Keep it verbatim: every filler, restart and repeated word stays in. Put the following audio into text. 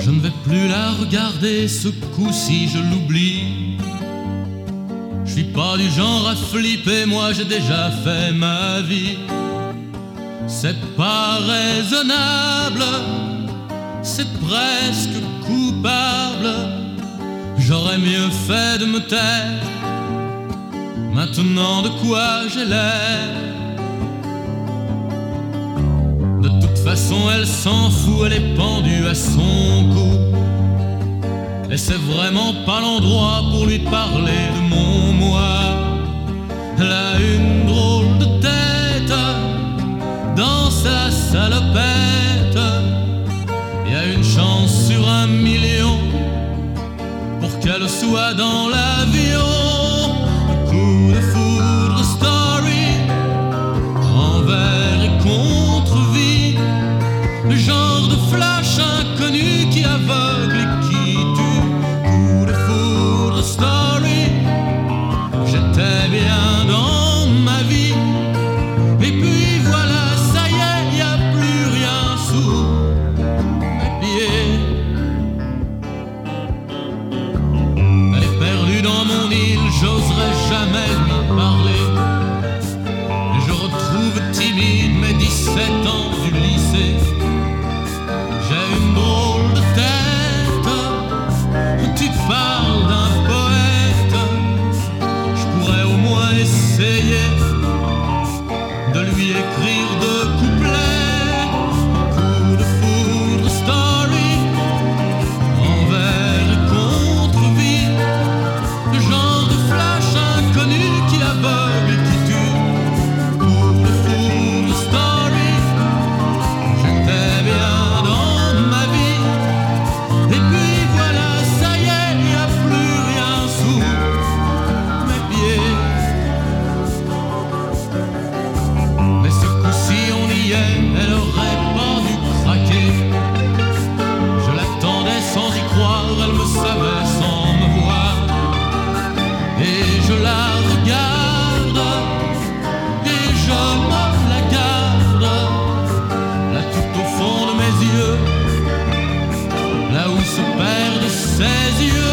Je ne vais plus la regarder, ce coup-ci je l'oublie. Je suis pas du genre à flipper, moi j'ai déjà fait ma vie. C'est pas raisonnable, c'est presque coupable. J'aurais mieux fait de me taire, maintenant de quoi j'ai l'air. De toute façon elle s'en fout, elle est pendue à son cou. Et c'est vraiment pas l'endroit pour lui parler de mon moi. Elle a une drôle de tête dans sa salopette. Y a une chance sur un million pour qu'elle soit dans l'avion. Un coup de foudre story, envers et contre vie. Le genre de flash inconnu qui aveugle et qui tue. Coup de foudre story, j'étais bien dans ma vie. Et puis voilà, ça y est, y a plus rien sous mes pieds. Elle est perdue dans mon île, j'oserais jamais lui parler. Et je retrouve timide mes dix-sept ans du lycée. J'ai une drôle de tête, tu parles d'un poète. Je pourrais au moins essayer de lui écrire deux couplets. Coup de foudre story, envers et contre vie. Le genre de flash inconnu qui aveugle et qui tue. Coup de foudre story, j'étais bien dans ma vie. Et puis voilà, ça y est, y a plus rien sous mes pieds. Mais ce coup-ci on y est, elle aurait pas dû craquer. Je l'attendais sans y croire, elle me savait sans me voir. Et je la regarde, et je me la garde, là tout au fond de mes yeux, là où se perdent ses yeux.